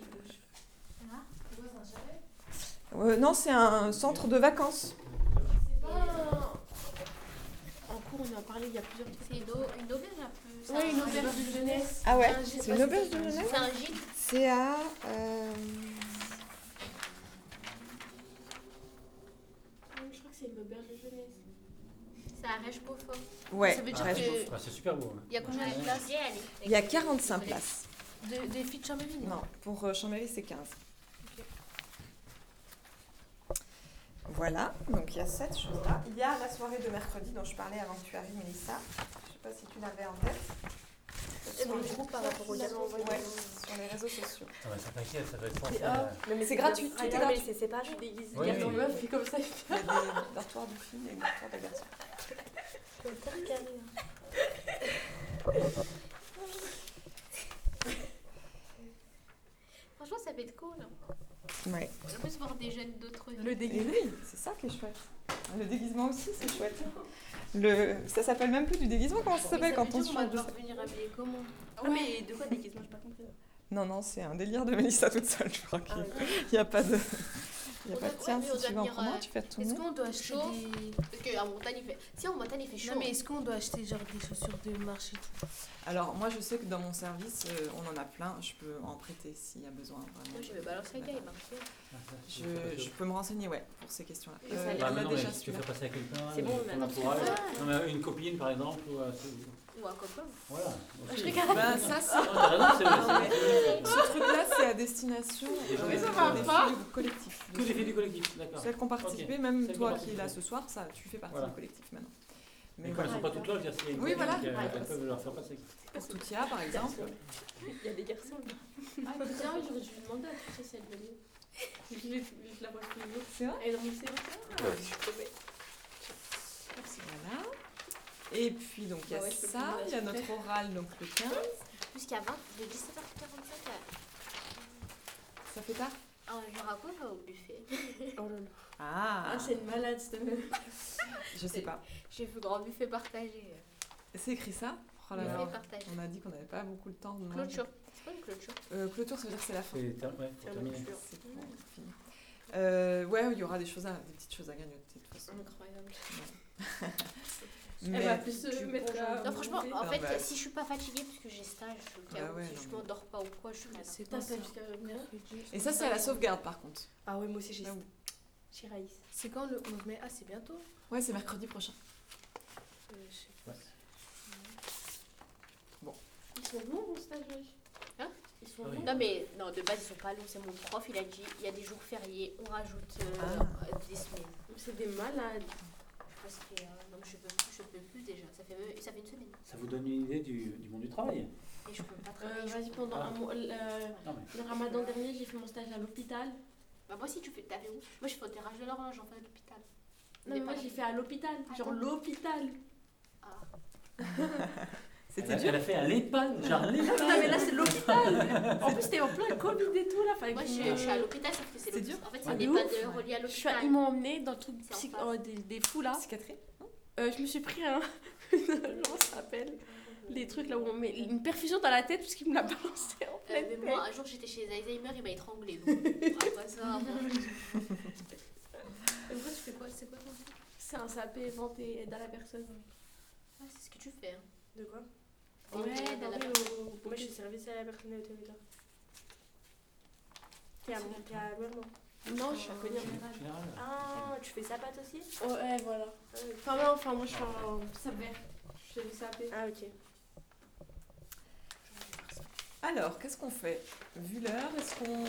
S1: euh, non, c'est un centre de vacances.
S4: C'est pas. En cours, on en a parlé il y a plusieurs trucs.
S2: C'est une, au- une auberge un peu. c'est
S4: Ouais,
S2: un-
S4: une auberge de jeunesse.
S1: Ah ouais,
S4: Un gîte,
S1: c'est une
S4: ouais,
S1: auberge de
S4: un gîte.
S1: jeunesse.
S2: C'est un gîte.
S1: C'est à... euh,
S4: Je crois que c'est une auberge de jeunesse.
S2: C'est à Rèche-Beaufort.
S1: Ouais,
S2: Ça veut dire
S3: Ah,
S1: bref.
S2: que-
S3: c'est- ah, c'est super beau. hein.
S2: Il y a combien de places? J'y ai allé.
S1: Il y a quarante-cinq places.
S6: De- des filles de Chambéry, non?
S1: Non, pour euh, Chambéry, c'est quinze. Voilà, donc il y a cette chose-là. Il y a la soirée de mercredi dont je parlais avant que tu arrives, Mélissa. Je sais pas si tu l'avais en tête.
S5: Et dans le groupe par rapport au
S1: Ouais,
S5: gamin envoyé.
S1: sur les réseaux sociaux.
S3: Ah ouais, ça t'inquiète, ça va être sans
S4: Mais
S3: faire,
S4: oh.
S3: euh,
S1: Mais c'est gratuit, tout est
S5: Regarde, mais
S1: gratuit.
S5: c'est séparé.
S4: Je déguise.
S3: Oui,
S4: Regarde,
S3: oui.
S4: meuf, il fait comme ça.
S1: Il y a des dortoirs de filles et des dortoirs de garçons.
S5: Je vais te regarder, hein.
S2: Franchement, ça peut être cool. Hein.
S1: Ouais.
S2: En plus, voir des jeunes d'autres villes.
S4: Le
S1: Et
S4: déguisé.
S1: oui, c'est ça qui est chouette. Le déguisement aussi, c'est chouette. Le... Ça s'appelle même plus du déguisement, comment ça s'appelle quand on se
S2: On va
S1: change de...
S2: devoir venir habiller comment?
S4: Ah, mais de quoi déguisement, j'ai pas compris.
S1: Non, non, c'est un délire de Mélissa toute seule, je crois qu'il
S2: Ah ouais.
S1: n'y a pas de... Il y a
S2: On
S1: pas de
S2: doit-
S1: tiens,
S2: ouais, mais on
S1: si tu
S2: doit
S1: veux en
S2: venir,
S1: prendre un,
S2: euh,
S1: tu fais tout le
S6: Est-ce
S1: monde.
S6: qu'on doit acheter
S2: Chaud.
S6: des...
S2: Parce qu'en montagne, il fait. Si, en montagne, il fait chaud.
S6: Non, mais est-ce qu'on doit acheter genre des chaussures de marche et tout?
S1: Alors, moi, je sais que dans mon service, euh, on en a plein. Je peux en prêter s'il y a besoin, vraiment.
S2: Moi, je vais balancer un gars, il marche bien.
S3: ah, ça, c'est
S1: Je,
S3: pas
S1: je peux me renseigner, ouais, pour ces questions-là.
S5: Et ça a
S1: Euh,
S5: l'air-
S3: Bah,
S1: il
S3: mais
S1: l'a
S3: non,
S1: déjà
S3: mais si tu
S1: celui-là.
S3: fais passer à quelqu'un,
S5: C'est
S3: euh,
S5: bon,
S3: ton
S5: mais
S3: entourage.
S2: Ah.
S3: Non, mais une copine par exemple, ou euh, c'est-
S2: Ou un copain.
S3: voilà. aussi.
S2: Je regarde.
S1: Ben, ça, c'est...
S3: Non, t'as raison, c'est
S1: Non, mais
S3: c'est-
S1: ce truc-là, c'est à destination
S3: Mais
S1: euh,
S3: ça
S4: va
S1: des
S4: pas.
S1: filles du collectif.
S3: que les filles du collectif, d'accord.
S1: Celles qui ont participé,
S3: Ok.
S1: même
S3: Celles qui
S1: toi
S3: ont
S1: qui es là
S3: participé.
S1: ce soir, ça, tu fais partie
S3: Voilà.
S1: du collectif maintenant.
S3: Mais
S1: Mais
S3: quand elles
S1: voilà,
S3: sont pas toutes là, je veux dire, s'il y a une
S1: Oui,
S3: copine
S1: voilà.
S3: qui, euh,
S1: Ouais.
S3: elles peuvent leur faire passer.
S1: pour Toutia, par exemple.
S5: Il y a des garçons.
S4: Ah, mais tiens, j'aurais dû lui demander à Touché si elle venait. Je, l'ai- je la vois tous les jours.
S1: C'est vrai.
S4: Elle remontait.
S1: Voilà. Et puis, donc, il y a
S4: Ah ouais, je peux
S1: ça,
S4: plus
S1: il y a
S4: me
S1: notre oral, donc le quinze.
S2: Plus qu'à vingt, de dix-sept heures quarante-cinq à.
S1: Ça fait tard
S2: Un jour à quoi, on va au buffet.
S5: Oh là là.
S1: Ah,
S4: Ah, c'est une malade, cette meuf.
S1: je sais pas.
S2: J'ai vu grand buffet partagé.
S1: C'est écrit ça Oh là
S2: Buffet
S1: là.
S2: partagé.
S1: On a dit qu'on n'avait pas beaucoup de temps. de manger.
S2: Clôture. C'est pas une clôture.
S1: Euh, clôture, ça veut dire que c'est la fin.
S3: C'est ter- ouais, pour terminer.
S1: C'est pour finir. Euh, ouais, il y aura des choses à, des petites choses à grignoter de toute façon.
S4: Incroyable.
S1: Mais
S4: Elle va plus se
S5: tu
S4: mettre
S5: plonges
S4: à.
S2: Non, franchement, en
S1: Ah,
S2: fait,
S1: bah.
S2: si je suis pas fatiguée, parce que j'ai stage, au cas
S1: Ah
S2: où,
S1: ouais,
S2: si
S1: non,
S2: je
S1: mais-
S2: m'endors pas ou quoi, je suis là.
S6: C'est
S4: Putain,
S6: pas
S4: t'as
S6: ça.
S4: jusqu'à mercredi.
S1: Et ça, c'est à la sauvegarde par contre.
S5: Ah ouais, moi aussi, j'ai
S1: Ah oui.
S5: chez Raïs.
S6: C'est quand le onze mai? Ah, c'est bientôt.
S1: Ouais, c'est mercredi prochain.
S6: Euh, je sais
S3: Ouais.
S4: Ils sont longs, mon stage, wesh.
S2: Hein
S4: Ils sont
S3: Ah oui.
S4: longs.
S2: Non, mais non, de base, ils sont pas longs. C'est mon prof, il a dit il y a des jours fériés, on rajoute euh,
S1: Ah.
S2: euh, des semaines.
S4: C'est des malades.
S2: Parce que euh, non, je peux plus, je peux plus déjà. Ça fait, euh, ça fait une semaine.
S3: Ça vous donne une idée du, du monde du travail.
S2: Et je peux pas
S4: Euh,
S2: travailler.
S4: Vas-y, pendant
S3: Ah.
S4: un mois. Le,
S3: Non, mais
S4: le ramadan dernier, j'ai fait mon stage à l'hôpital.
S2: Bah, moi aussi, tu fais. T'avais où? Moi, je fais au terrasse de l'orange, en fait, à l'hôpital.
S4: Non, mais moi j'ai fait à l'hôpital. Genre l'hôpital.
S1: C'était
S3: Elle a,
S1: dur.
S3: elle a fait un l'EHPAD, genre un
S4: Non,
S3: l'EHPAD.
S4: mais là c'est l'hôpital. En plus, c'était en plein Covid et tout là. Fallait
S2: Moi,
S4: que
S2: je,
S4: je-
S2: je suis à l'hôpital, sauf que c'est
S1: C'est
S2: l'hôpital.
S1: dur
S2: En fait,
S4: Ah,
S2: c'est
S4: de
S2: des
S4: ouf.
S2: EHPAD reliés à
S4: Je suis à-
S2: l'hôpital.
S4: Ils m'ont emmené dans le truc
S2: C'est en
S4: psy-
S2: face.
S4: oh, des, des fous là.
S1: Psychiatrie.
S4: Euh, je me suis pris un. Comment ça s'appelle? Les trucs là où on met une perfusion dans la tête parce qu'il me l'a balancé en
S2: Euh,
S4: pleine
S2: mais
S4: tête.
S2: moi, un jour, j'étais chez Alzheimer, il m'a étranglé. Donc, après ça, bon.
S6: Et pourquoi tu fais quoi? C'est quoi ton truc?
S4: C'est un S A P, vente et aide à la personne.
S2: Ouais, c'est ce que tu fais. Hein.
S5: De quoi?
S2: Vente et aide à la personne.
S5: Moi, je suis service à la personne à l'autorité. T'es à, t'es à Louermont.
S4: Non, je suis à Cognac.
S3: Général.
S5: Ah, tu fais sa pâte aussi?
S4: Ouais, voilà.
S5: Ah, ok.
S4: Enfin, non, enfin, moi je suis en S A P vert. Je fais le S A P.
S5: Ah, ok.
S1: Alors, qu'est-ce qu'on fait? Vu l'heure, est-ce qu'on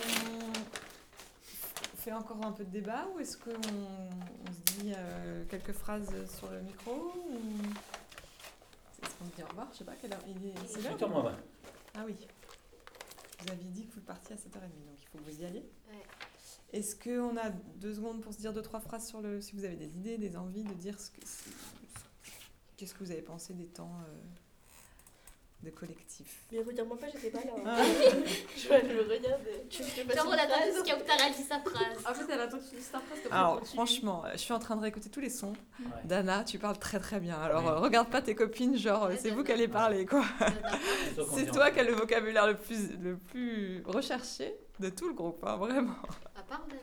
S1: fait encore un peu de débat ou est-ce qu'on on se dit euh, quelques phrases sur le micro ou... Est-ce qu'on se dit au revoir? Je sais pas, quelle heure il est. C'est l'heure
S3: huit heures moins vingt.
S1: Ah oui. Vous aviez dit que vous partiez à sept heures trente, donc il faut que vous y alliez.
S2: Ouais.
S1: Est-ce qu'on a deux secondes pour se dire deux, trois phrases sur le... Si vous avez des idées, des envies de dire ce que... ce- Qu'est-ce que vous avez pensé des temps euh, de collectif?
S5: Mais redire-moi pas, j'étais pas là. hein.
S1: Ah.
S5: Je vais me regarder. Tu me fais pas
S2: Genre, on
S5: une
S2: attend
S5: phrase
S2: jusqu'à Octara a dit sa phrase.
S4: En fait, elle attend que tu dises ta phrase. t'as pas
S1: Alors,
S4: continué.
S1: franchement, euh, je suis en train de réécouter tous les sons.
S3: Ouais.
S1: Dana, tu parles très très bien. Alors,
S3: Oui.
S1: euh, regarde pas tes copines, genre, euh,
S2: Ouais,
S1: c'est vous
S2: Dana.
S1: qui allez parler, quoi.
S3: Toi,
S1: C'est
S3: confiant.
S1: toi qui as le vocabulaire le plus, le plus recherché de tout le groupe, hein, vraiment.
S2: À part Dana.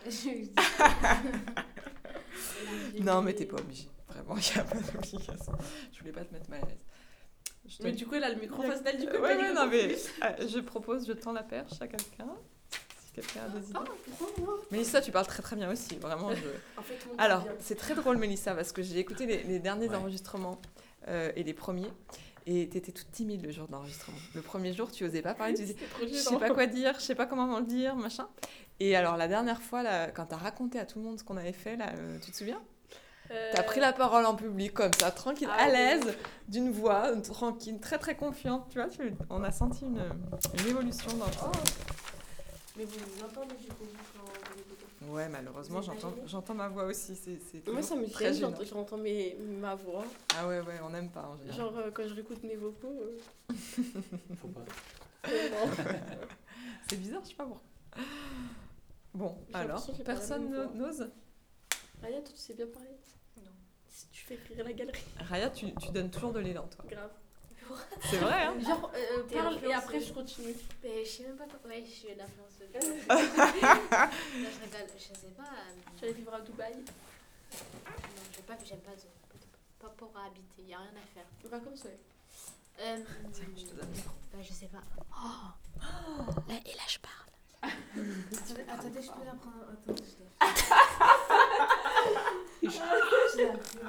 S1: Non, mais t'es pas obligé. Vraiment, il n'y a pas d'obligation. Je voulais pas te mettre mal à l'aise. Je te-
S4: Mais du coup, elle a le micro face d'elle, du coup,
S1: Ouais,
S4: elle
S1: ouais,
S4: dit
S1: non,
S4: encore
S1: mais
S4: plus.
S1: euh, je propose, je tends la perche à quelqu'un. Si quelqu'un a des idées.
S4: Ah, pourquoi moi?
S1: Mélissa, tu parles très très bien aussi, vraiment. Je...
S5: En fait, tout le monde
S1: Alors,
S5: parle bien.
S1: c'est très drôle, Mélissa, parce que j'ai écouté les, les derniers
S3: Ouais.
S1: enregistrements euh, et les premiers, et t'étais toute timide le jour de l'enregistrement. Le premier jour, tu osais pas parler, tu disais,
S4: C'était trop
S1: je sais
S4: gênant.
S1: pas quoi dire, je sais pas comment le dire, machin. Et alors, la dernière fois, là, quand t'as raconté à tout le monde ce qu'on avait fait, là, euh, tu te souviens?
S4: Euh,
S1: T'as pris la parole en public, comme ça, tranquille,
S4: Ah,
S1: à
S4: oui.
S1: l'aise, d'une voix, euh, tranquille, très très confiante, tu vois, tu- on a senti une, une évolution dans
S5: Oh.
S1: le
S5: Mais vous vous entendez du coup quand vous écoutez.
S1: Ouais, malheureusement,
S5: Vous êtes pas
S1: j'entends,
S5: gênée
S1: j'entends ma voix aussi, c'est, c'est
S4: Moi,
S1: toujours
S4: ça me
S1: très
S4: gêne,
S1: gênant.
S4: j'entends- j'entends mes- ma voix.
S1: Ah ouais, ouais, on n'aime pas en général.
S4: Genre, euh, quand je réécoute mes vocaux. euh,
S3: Faut pas.
S4: euh, non.
S1: C'est bizarre, je sais pas pourquoi. Bon,
S4: J'ai
S1: alors,
S4: l'impression que j'ai pas la
S1: personne
S4: même voix.
S1: n'ose.
S4: Raya, toi, tu sais bien parler?
S2: Non.
S4: Si tu fais rire la galerie.
S1: Raya, tu, tu donnes toujours de l'élan, toi.
S4: Grave.
S1: C'est vrai, hein?
S4: Genre, euh,
S5: T'es
S4: parle et
S5: influenceuse.
S4: après je continue.
S2: Mais je sais même pas quoi. Ouais, je suis une influenceuse. Non, je rigole. Je sais pas. euh,
S4: J'allais vivre à Dubaï.
S2: Non, j'ai pas, j'aime pas. Pas pour habiter. Y a rien à faire.
S4: Vacances, ouais.
S2: Euh,
S1: Tiens, je te donne le micro.
S2: bah, je sais pas. Oh. Là, et là, je parle.
S6: Attendez, attendez, je peux la prendre. Attendez, je dois. Je dois appeler.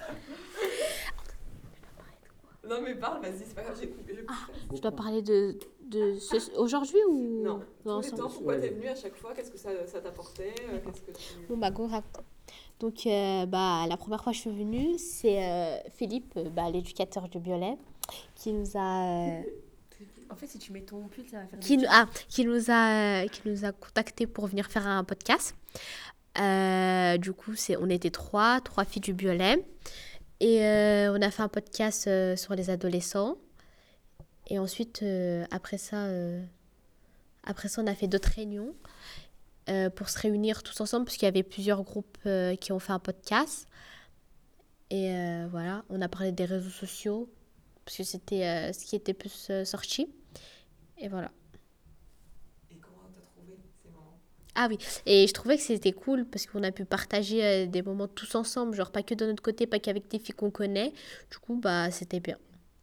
S1: Non, mais parle, vas-y, c'est pas grave, j'ai coupé. j'ai coupé.
S2: Je dois parler de, de ce, aujourd'hui ou
S1: Non,
S2: non,
S1: tous les
S2: ça-
S1: temps, pourquoi t'es venue à chaque fois? Qu'est-ce que ça, ça t'apportait? euh, Qu'est-ce que tu...
S2: Bon bah go raconte. Donc euh, bah la première fois que je suis venue, c'est euh, Philippe, euh, bah, l'éducateur du Biolay, qui nous a euh,
S6: En fait, si tu mets ton pull, ça va faire.
S2: qui, nous- ah, qui nous a euh, qui nous a contacté pour venir faire un podcast. Euh, du coup, c'est on était trois, trois filles du Biolay. Et euh, on a fait un podcast euh, sur les adolescents. Et ensuite, euh, après ça, euh, après ça, on a fait d'autres réunions euh, pour se réunir tous ensemble, parce qu'il y avait plusieurs groupes euh, qui ont fait un podcast. Et euh, voilà, on a parlé des réseaux sociaux, parce que c'était euh, ce qui était plus euh, sorti. Et voilà.
S1: Et comment t'as trouvé ces moments?
S2: Ah oui, et je trouvais que c'était cool parce qu'on a pu partager euh, des moments tous ensemble, genre pas que de notre côté, pas qu'avec des filles qu'on connaît. Du coup, bah c'était bien.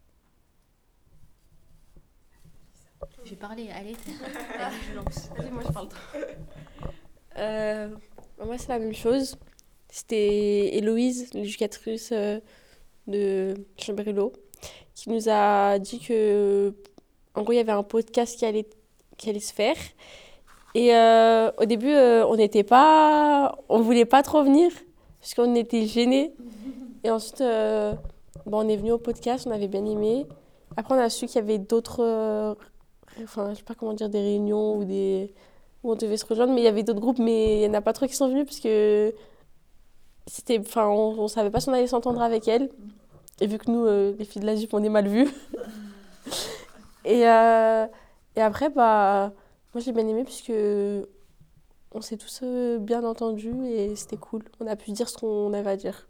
S2: Je vais parler, allez.
S6: Allez, je lance.
S4: Vas-y, moi je parle. Euh, moi, c'est la même chose. C'était Héloïse, l'éducatrice euh, de Chambrilo, qui nous a dit que, en gros, il y avait un podcast qui allait, qui allait se faire. Et euh, au début, euh, on n'était pas, on voulait pas trop venir parce qu'on était gênés. Et ensuite, euh, bon, on est venu au podcast, on avait bien aimé. Après, on a su qu'il y avait d'autres, euh, enfin, je sais pas comment dire, des réunions ou des où on devait se rejoindre, mais il y avait d'autres groupes, mais il y en a pas trop qui sont venus parce que c'était, enfin, on, on savait pas si on allait s'entendre avec elle. Et vu que nous, euh, les filles de la J U P, on est mal vues. et, euh, et après, bah, moi j'ai bien aimé puisque on s'est tous euh, bien entendus et c'était cool. On a pu dire ce qu'on avait à dire.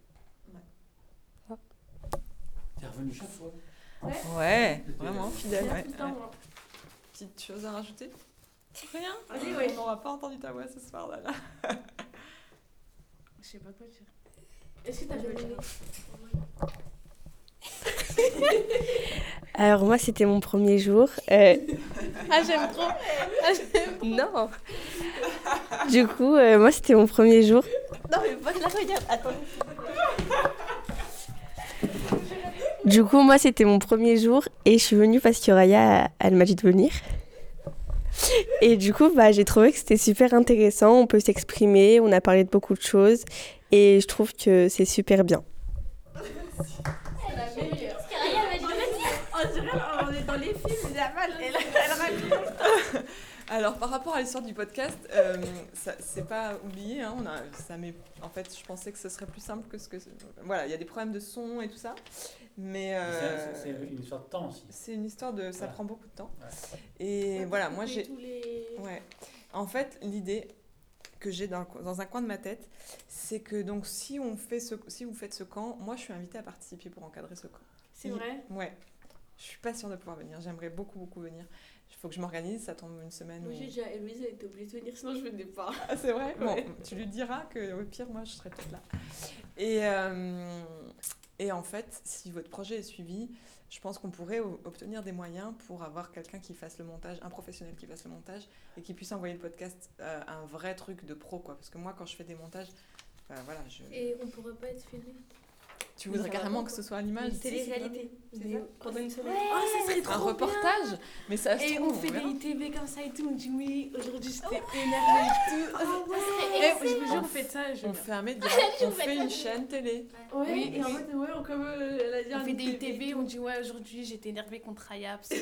S3: T'es revenu chaque fois.
S1: Ouais, vraiment fidèle.
S5: Bien
S1: Ouais,
S5: tout le temps,
S1: ouais.
S5: moi.
S1: Petite chose à rajouter? Rien.
S5: Allez, ouais.
S1: On n'aura pas entendu ta voix ce soir là. là.
S6: Je sais pas quoi dire.
S5: Est-ce que t'as bien aimé?
S7: Alors moi c'était mon premier jour. Euh,
S4: Ah, j'aime trop.
S7: non. Du coup euh, moi c'était mon premier jour.
S4: Non, mais pas que la regarde. Attends.
S7: Du coup moi c'était mon premier jour et je suis venue parce que Raya elle m'a dit de venir. Et du coup bah j'ai trouvé que c'était super intéressant, on peut s'exprimer, on a parlé de beaucoup de choses et je trouve que c'est super bien.
S2: C'est la meilleure. Parce que Raya m'a dit de venir.
S5: On dirait on est dans les films, mais la balle, elle, elle raconte.
S1: Alors par rapport à l'histoire du podcast, euh, ça, c'est pas oublié. Hein, on a, ça met, en fait, je pensais que ce serait plus simple que ce que. Voilà, il y a des problèmes de son et tout ça, mais euh,
S3: C'est- C'est une histoire de temps aussi.
S1: c'est une histoire de. Ça
S3: Ouais.
S1: prend beaucoup de temps.
S3: Ouais.
S1: Et voilà, moi j'ai.
S5: Tous les...
S1: Ouais. En fait, l'idée que j'ai dans, dans un coin de ma tête, c'est que donc si on fait ce, si vous faites ce camp, moi je suis invitée à participer pour encadrer ce camp.
S5: C'est vrai?
S1: Ouais. Je suis pas sûre de pouvoir venir. J'aimerais beaucoup beaucoup venir. Il faut que je m'organise. Ça tombe une semaine.
S5: Moi
S1: où-
S5: j'ai dit à Héloïse, elle était obligée de venir, sinon je venais pas.
S1: Ah, c'est vrai. Bon,
S5: Ouais.
S1: tu lui diras que au pire, moi, je serai peut-être là. Et euh, et en fait, si votre projet est suivi, je pense qu'on pourrait o- obtenir des moyens pour avoir quelqu'un qui fasse le montage, un professionnel qui fasse le montage et qui puisse envoyer le podcast euh, à un vrai truc de pro, quoi. Parce que moi, quand je fais des montages, bah, voilà, je.
S6: Et on pourrait pas être filmé.
S1: Tu voudrais
S5: ça va
S1: carrément
S5: pas,
S1: que ce soit à l'image.
S5: Une télé-réalité, c'est
S6: Mais-
S5: ça? Pendant une semaine.
S6: Oh, ça serait
S1: Un
S6: trop
S1: reportage, mais ça se
S6: bien. Et
S1: trouve,
S6: on fait
S1: verra.
S6: des I T V comme ça et tout. On dit oui, aujourd'hui j'étais énervée et tout. Eh, je vous jure, on fait ça. Je...
S1: On fait un média, on fait une chaîne télé.
S6: Ouais,
S5: Oui,
S6: et en mode, ouais, on, comme euh, elle a dit,
S5: On
S6: on
S5: fait
S6: fait
S5: des
S6: des
S5: I T
S6: I
S5: V,
S6: T V, on dit ouais, aujourd'hui j'étais énervée contre Raya. parce que-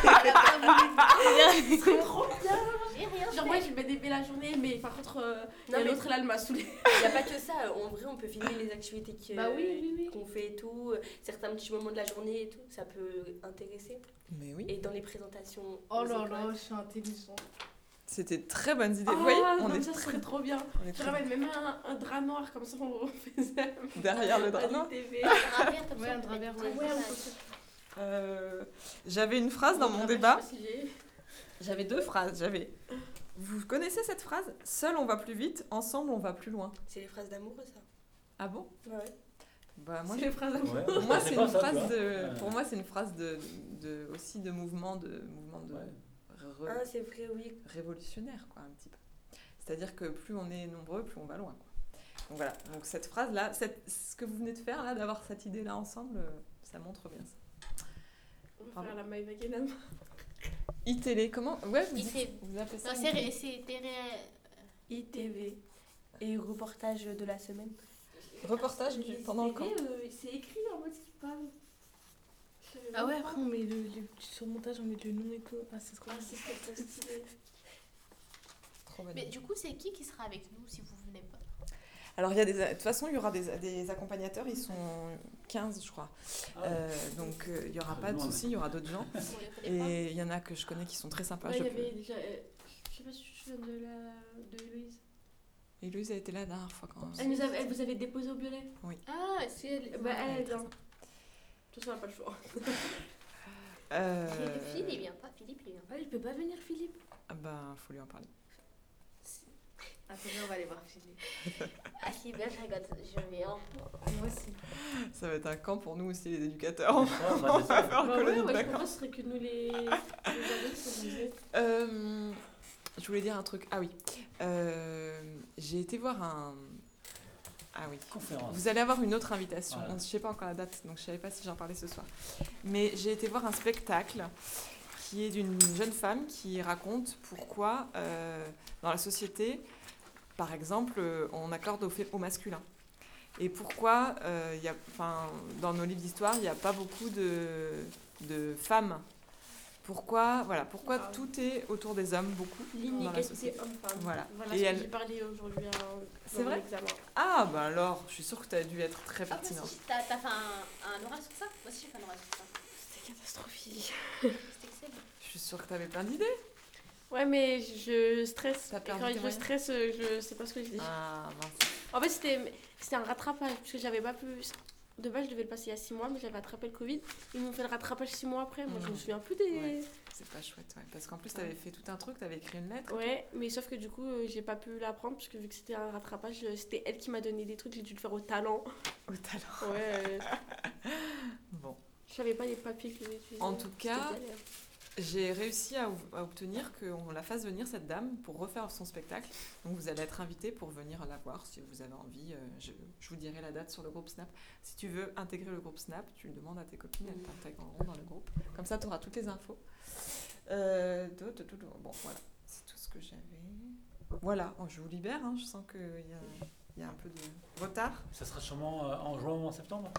S5: C'est trop bien.
S2: J'ai rien
S6: Genre,
S2: fait.
S6: moi je vais aimer la journée, mais par contre, euh,
S5: Non,
S6: et
S5: mais-
S6: l'autre là, elle m'a saoulée.
S5: Il n'y a pas que ça, en vrai on peut filmer les activités qui,
S6: Bah oui, oui, oui.
S5: qu'on fait et tout, euh, certains petits moments de la journée et tout, ça peut intéresser.
S1: Mais oui,
S5: Et dans les présentations.
S6: Oh
S5: aux
S6: là
S5: écoles.
S6: là, je suis intelligente.
S1: c'était très bonnes idées.
S6: Ah,
S1: Vous voyez, on
S6: non,
S1: est
S6: ça
S1: très,
S6: serait trop bien.
S1: on est
S6: Je
S1: très
S6: ramène même un, un drap noir, comme ça on faisait.
S1: derrière le drap.
S5: Un
S1: Non.
S5: I T V.
S2: Un travers comme
S6: Ouais,
S2: ça,
S6: un
S2: on peut
S6: travers,
S2: mettre
S6: ouais.
S2: des
S6: Ouais, on
S2: personnages.
S1: Euh, J'avais une phrase dans mon
S6: Ah,
S1: débat.
S6: je sais pas si j'ai-
S1: J'avais deux phrases. J'avais. Vous connaissez cette phrase? Seul on va plus vite, ensemble on va plus loin.
S5: C'est les phrases d'amoureux ça.
S1: Ah bon?
S5: Ouais.
S1: Bah moi,
S6: C'est les phrases d'amour.
S3: Ouais,
S1: pour moi
S3: je
S1: c'est
S3: sais pas
S1: une
S3: ça,
S1: phrase
S3: tu vois.
S1: de.
S3: Euh,
S1: Pour moi c'est une phrase de, de aussi de mouvement de mouvement de
S3: Ouais.
S1: re-
S5: Ah c'est vrai oui.
S1: révolutionnaire quoi un petit peu. C'est-à-dire que plus on est nombreux, plus on va loin quoi. Donc voilà. Donc cette phrase là, cette, ce que vous venez de faire là, d'avoir cette idée là ensemble, euh, ça montre bien ça.
S6: On va
S1: Pardon.
S6: faire la Maïva Guénam.
S1: I-télé, comment? Ouais, vous dites,
S2: I T V.
S1: vous appelez ça
S2: Non,
S1: I-télé?
S2: c'est c'était ré-
S5: I T V. Et reportage de la semaine.
S1: Reportage du, pendant le camp.
S6: C'est écrit en mode ce qu'il parle. Ah ouais, après on met le, le sur le montage, on met le nom et tout. Ah, c'est trop
S5: Ah
S6: bien.
S5: c'est trop stylé.
S1: Trop bonne
S2: Mais
S1: idée.
S2: du coup, c'est qui qui sera avec nous si vous venez pas?
S1: Alors, il y a des, de toute façon, il y aura des, des accompagnateurs, ils sont quinze, je crois.
S3: Ah ouais.
S1: Euh, donc, euh, il n'y aura
S3: Très
S1: pas de
S3: loin,
S1: souci, il y aura d'autres gens.
S2: On les connaît pas.
S1: Et il y en a que je connais qui sont très sympas.
S6: Ouais,
S1: je
S6: il y
S1: peux-
S6: avait déjà. euh, je sais pas si tu te souviens de la. de Héloïse.
S1: Et Louise a été là la dernière fois quand
S6: Elle, nous avait, elle vous avait déposé au Violet.
S2: Ah, c'est elle.
S6: Bah, elle, elle
S1: très
S6: vient. Tout ça, on n'a pas le choix.
S1: Euh,
S2: Philippe, il vient pas. Philippe, il vient pas.
S6: Ah, il peut pas venir, Philippe.
S1: ah ben, faut lui en parler.
S6: Attendez, on va aller voir Philippe.
S2: Ah, si, ben, je regarde, je viens.
S6: Moi aussi.
S1: Ça va être un camp pour nous aussi, les éducateurs.
S3: Ça, ça,
S1: On
S3: ça,
S1: va
S3: ça.
S1: faire
S6: Bah
S1: colonie
S6: ouais,
S1: de
S6: ouais, je
S1: vacances.
S6: pense que ce serait que nous les. les adultes, on disait.
S1: Euh, je voulais dire un truc. Ah oui. Euh, j'ai été voir un. Ah oui.
S3: Conférence.
S1: Vous allez avoir une autre invitation.
S3: Voilà.
S1: On- Je ne sais pas encore la date, donc je ne savais pas si j'en parlais ce soir. Mais j'ai été voir un spectacle qui est d'une jeune femme qui raconte pourquoi, euh, dans la société, par exemple, euh, on accorde au, fait, au masculin. Et pourquoi, euh, il y a, enfin, dans nos livres d'histoire, il n'y a pas beaucoup de, de femmes pourquoi, voilà, pourquoi
S6: Ah.
S1: tout est autour des hommes, beaucoup dans la
S6: L'inégalité
S1: société.
S6: homme-femme.
S1: Voilà.
S6: Voilà
S1: Et
S6: ce que
S1: elle-
S6: j'ai parlé aujourd'hui hein,
S1: C'est
S6: dans
S1: vrai
S6: l'examen.
S1: Ah, bah alors, je suis sûre que tu as dû être très
S2: Ah, moi
S1: pertinente.
S2: aussi, t'as t'as fait un, un oral sur ça? Moi aussi, j'ai fait un oral sur ça.
S6: C'était catastrophique.
S2: C'était excellent.
S1: Je suis sûre que tu avais plein d'idées.
S6: Ouais, mais je stresse.
S1: T'as
S6: Et
S1: perdu
S6: quand
S1: tes
S6: je
S1: moyens
S6: stresse, euh, je sais pas ce que je dis.
S1: Ah, mince.
S6: En fait, c'était c'était un rattrapage, parce que j'avais pas pu... De base, je devais le passer il y a six mois, mais j'avais attrapé le Covid. Ils m'ont fait le rattrapage six mois après. Moi, je me
S1: Mhm.
S6: souviens plus des...
S1: Ouais. C'est pas chouette, ouais. Parce qu'en plus, tu avais fait tout un truc, tu avais écrit une lettre.
S6: Ouais, mais sauf que du coup, euh, j'ai pas pu l'apprendre, parce que vu que c'était un rattrapage, euh, c'était elle qui m'a donné des trucs, j'ai dû le faire au talent.
S1: Au talent.
S6: Ouais, euh,
S1: Bon.
S6: je savais pas les papiers que j'avais utilisés.
S1: En tout
S6: C'était
S1: cas,
S6: galère.
S1: j'ai réussi à, à obtenir qu'on la fasse venir, cette dame, pour refaire son spectacle. Donc vous allez être invité pour venir la voir si vous avez envie. euh, Je, je vous dirai la date sur le groupe Snap. Si tu veux intégrer le groupe Snap, tu le demandes à tes copines, elles t'intégreront dans le groupe. Comme ça, tu auras toutes les infos. Euh, do- do- do- do- bon, voilà, c'est tout ce que j'avais. Voilà, oh, je vous libère, hein, je sens qu'il y a, il y a un peu de retard.
S3: Ça sera sûrement euh, en juin ou en septembre.